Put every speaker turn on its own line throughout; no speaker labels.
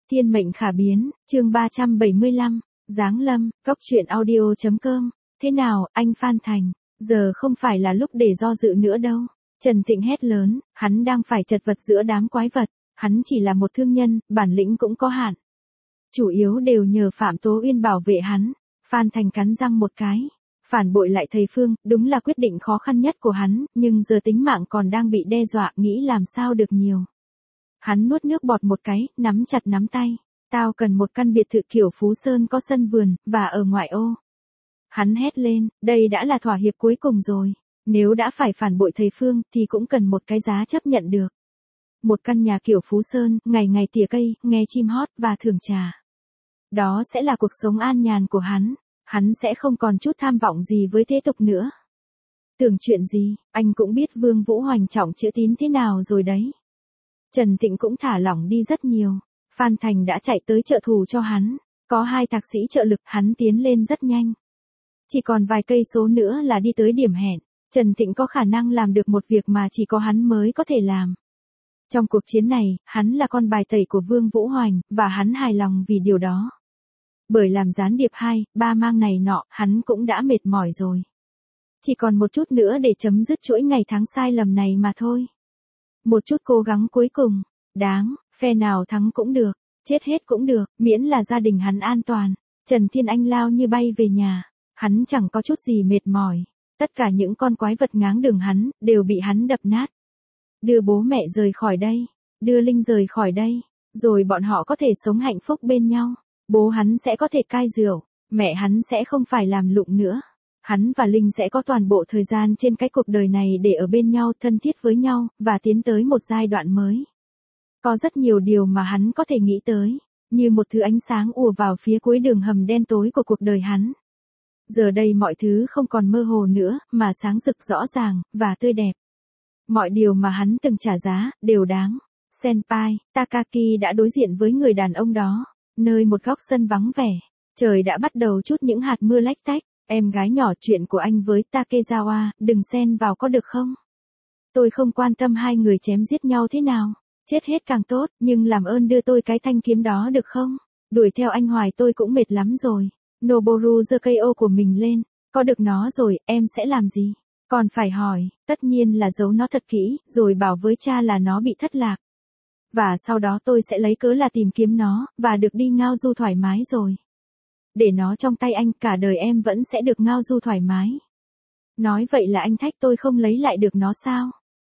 Thiên mệnh khả biến, chương 375, Giáng lâm, Cốc truyện audio.com. Thế nào, anh Phan Thành, giờ không phải là lúc để do dự nữa đâu. Trần Thịnh hét lớn, hắn đang phải chật vật giữa đám quái vật, hắn chỉ là một thương nhân, bản lĩnh cũng có hạn. Chủ yếu đều nhờ Phạm Tố Uyên bảo vệ hắn. Phan Thành cắn răng một cái. Phản bội lại thầy Phương, đúng là quyết định khó khăn nhất của hắn, nhưng giờ tính mạng còn đang bị đe dọa, nghĩ làm sao được nhiều. Hắn nuốt nước bọt một cái, nắm chặt nắm tay. Tao cần một căn biệt thự kiểu Phú Sơn có sân vườn, và ở ngoại ô. Hắn hét lên, đây đã là thỏa hiệp cuối cùng rồi. Nếu đã phải phản bội thầy Phương, thì cũng cần một cái giá chấp nhận được. Một căn nhà kiểu Phú Sơn, ngày ngày tỉa cây, nghe chim hót và thưởng trà. Đó sẽ là cuộc sống an nhàn của hắn. Hắn sẽ không còn chút tham vọng gì với thế tục nữa. Tưởng chuyện gì, anh cũng biết Vương Vũ Hoành trọng chữ tín thế nào rồi đấy. Trần Thịnh cũng thả lỏng đi rất nhiều. Phan Thành đã chạy tới trợ thủ cho hắn. Có 2 thạc sĩ trợ lực, hắn tiến lên rất nhanh. Chỉ còn vài cây số nữa là đi tới điểm hẹn. Trần Thịnh có khả năng làm được một việc mà chỉ có hắn mới có thể làm. Trong cuộc chiến này, hắn là con bài tẩy của Vương Vũ Hoành, và hắn hài lòng vì điều đó. Bởi làm gián điệp 2, 3 mang này nọ, hắn cũng đã mệt mỏi rồi. Chỉ còn một chút nữa để chấm dứt chuỗi ngày tháng sai lầm này mà thôi. Một chút cố gắng cuối cùng, đáng, phe nào thắng cũng được, chết hết cũng được, miễn là gia đình hắn an toàn. Trần Thiên Anh lao như bay về nhà, hắn chẳng có chút gì mệt mỏi. Tất cả những con quái vật ngáng đường hắn, đều bị hắn đập nát. Đưa bố mẹ rời khỏi đây, đưa Linh rời khỏi đây, rồi bọn họ có thể sống hạnh phúc bên nhau. Bố hắn sẽ có thể cai rượu, mẹ hắn sẽ không phải làm lụng nữa. Hắn và Linh sẽ có toàn bộ thời gian trên cái cuộc đời này để ở bên nhau, thân thiết với nhau, và tiến tới một giai đoạn mới. Có rất nhiều điều mà hắn có thể nghĩ tới, như một thứ ánh sáng ùa vào phía cuối đường hầm đen tối của cuộc đời hắn. Giờ đây mọi thứ không còn mơ hồ nữa, mà sáng rực rõ ràng, và tươi đẹp. Mọi điều mà hắn từng trả giá, đều đáng. Senpai, Takaki đã đối diện với người đàn ông đó. Nơi một góc sân vắng vẻ, trời đã bắt đầu trút những hạt mưa lách tách. Em gái nhỏ, chuyện của anh với Takezawa, đừng xen vào có được không? Tôi không quan tâm hai người chém giết nhau thế nào, chết hết càng tốt, nhưng làm ơn đưa tôi cái thanh kiếm đó được không? Đuổi theo anh hoài tôi cũng mệt lắm rồi. Noboru giơ cây ô của mình lên, có được nó rồi, em sẽ làm gì? Còn phải hỏi, tất nhiên là giấu nó thật kỹ, rồi bảo với cha là nó bị thất lạc. Và sau đó tôi sẽ lấy cớ là tìm kiếm nó, và được đi ngao du thoải mái rồi. Để nó trong tay anh, cả đời em vẫn sẽ được ngao du thoải mái. Nói vậy là anh thách tôi không lấy lại được nó sao?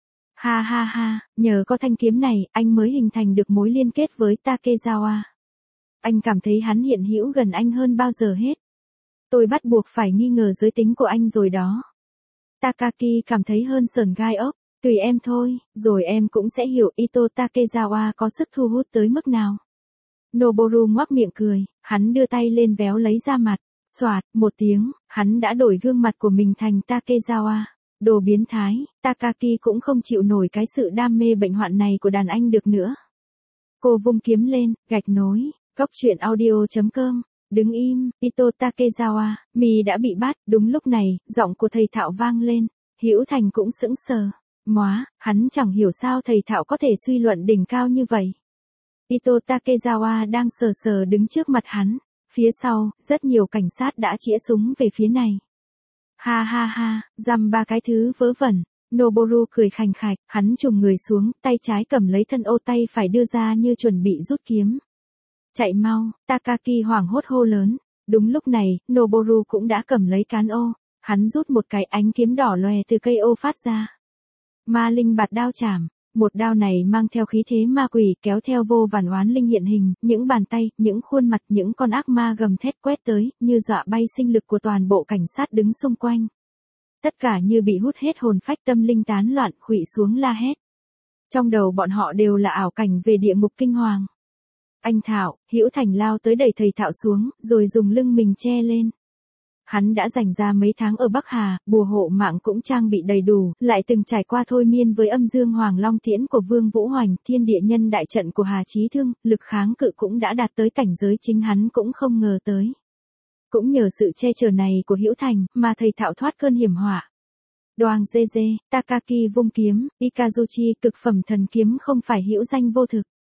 Ha ha ha, nhờ có thanh kiếm này, anh mới hình thành được mối liên kết với Takezawa. Anh cảm thấy hắn hiện hữu gần anh hơn bao giờ hết. Tôi bắt buộc phải nghi ngờ giới tính của anh rồi đó. Takaki cảm thấy hơn sởn gai ốc. Tùy em thôi, rồi em cũng sẽ hiểu Ito Takezawa có sức thu hút tới mức nào. Noboru ngoác miệng cười, hắn đưa tay lên véo lấy ra mặt. Xoạt, một tiếng, hắn đã đổi gương mặt của mình thành Takezawa. Đồ biến thái, Takaki cũng không chịu nổi cái sự đam mê bệnh hoạn này của đàn anh được nữa. Cô vung kiếm lên, gạch nối, Cốc truyện audio.com. Đứng im, Ito Takezawa, mì đã bị bắt. Đúng lúc này, giọng của thầy Thạo vang lên. Hữu Thành cũng sững sờ. Móa, hắn chẳng hiểu sao thầy Thạo có thể suy luận đỉnh cao như vậy. Ito Takezawa đang sờ sờ đứng trước mặt hắn. Phía sau, rất nhiều cảnh sát đã chĩa súng về phía này. Ha ha ha, dăm ba cái thứ vớ vẩn. Noboru cười khành khạch, hắn trùng người xuống, tay trái cầm lấy thân ô, tay phải đưa ra như chuẩn bị rút kiếm. Chạy mau, Takaki hoảng hốt hô lớn. Đúng lúc này, Noboru cũng đã cầm lấy cán ô. Hắn rút một cái, ánh kiếm đỏ lòe từ cây ô phát ra. Ma linh bạt đao chảm, một đao này mang theo khí thế ma quỷ, kéo theo vô vàn oán linh hiện hình, những bàn tay, những khuôn mặt, những con ác ma gầm thét quét tới, như dọa bay sinh lực của toàn bộ cảnh sát đứng xung quanh. Tất cả như bị hút hết hồn phách, tâm linh tán loạn, khuỵu xuống la hét. Trong đầu bọn họ đều là ảo cảnh về địa ngục kinh hoàng. Anh Thạo, Hữu Thành lao tới đẩy thầy Thạo xuống, rồi dùng lưng mình che lên. Hắn đã dành ra mấy tháng ở Bắc Hà, bùa hộ mạng cũng trang bị đầy đủ, lại từng trải qua thôi miên với âm dương Hoàng Long Tiễn của Vương Vũ Hoành, thiên địa nhân đại trận của Hà Chí Thương, lực kháng cự cũng đã đạt tới cảnh giới chính hắn cũng không ngờ tới. Cũng nhờ sự che chở này của Hữu Thành, mà thầy Thạo thoát cơn hiểm họa. Đoàng dê, Takaki vung kiếm, Ikazuchi cực phẩm thần kiếm không phải hữu danh vô thực.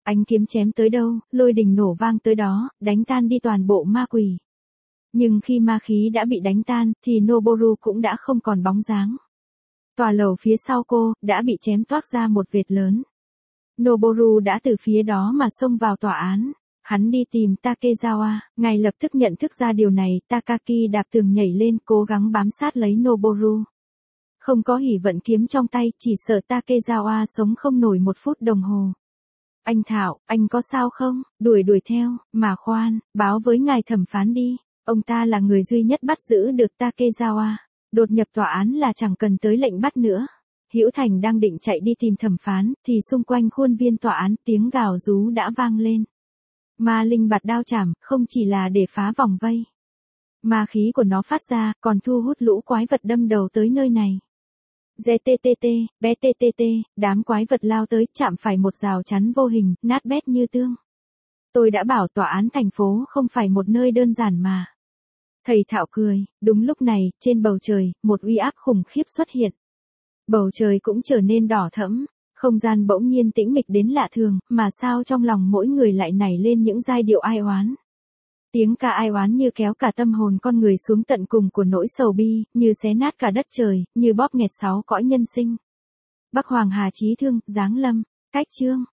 Ánh kiếm chém tới đâu, lôi đình nổ vang tới đó, đánh tan đi toàn bộ ma quỷ. Nhưng khi ma khí đã bị đánh tan, thì Noboru cũng đã không còn bóng dáng. Tòa lầu phía sau cô, đã bị chém toác ra một vệt lớn. Noboru đã từ phía đó mà xông vào tòa án. Hắn đi tìm Takezawa, ngay lập tức nhận thức ra điều này, Takaki đạp tường nhảy lên, cố gắng bám sát lấy Noboru. Không có hỉ vận kiếm trong tay, chỉ sợ Takezawa sống không nổi 1 phút đồng hồ. Anh Thảo, anh có sao không? Đuổi theo, mà khoan, báo với ngài thẩm phán đi. Ông ta là người duy nhất bắt giữ được Takezawa. Đột nhập tòa án là chẳng cần tới lệnh bắt nữa. Hữu Thành đang định chạy đi tìm thẩm phán, thì xung quanh khuôn viên tòa án tiếng gào rú đã vang lên. Ma linh bạt đao chảm, không chỉ là để phá vòng vây. Ma khí của nó phát ra, còn thu hút lũ quái vật đâm đầu tới nơi này. GTTT, BTTT, đám quái vật lao tới, chạm phải một rào chắn vô hình, nát bét như tương. Tôi đã bảo tòa án thành phố không phải một nơi đơn giản mà. Thầy Thạo cười, đúng lúc này, trên bầu trời, một uy áp khủng khiếp xuất hiện. Bầu trời cũng trở nên đỏ thẫm, không gian bỗng nhiên tĩnh mịch đến lạ thường, mà sao trong lòng mỗi người lại nảy lên những giai điệu ai oán. Tiếng ca ai oán như kéo cả tâm hồn con người xuống tận cùng của nỗi sầu bi, như xé nát cả đất trời, như bóp nghẹt 6 cõi nhân sinh. Bắc Hoàng Hà chí thương, giáng lâm, cách chương.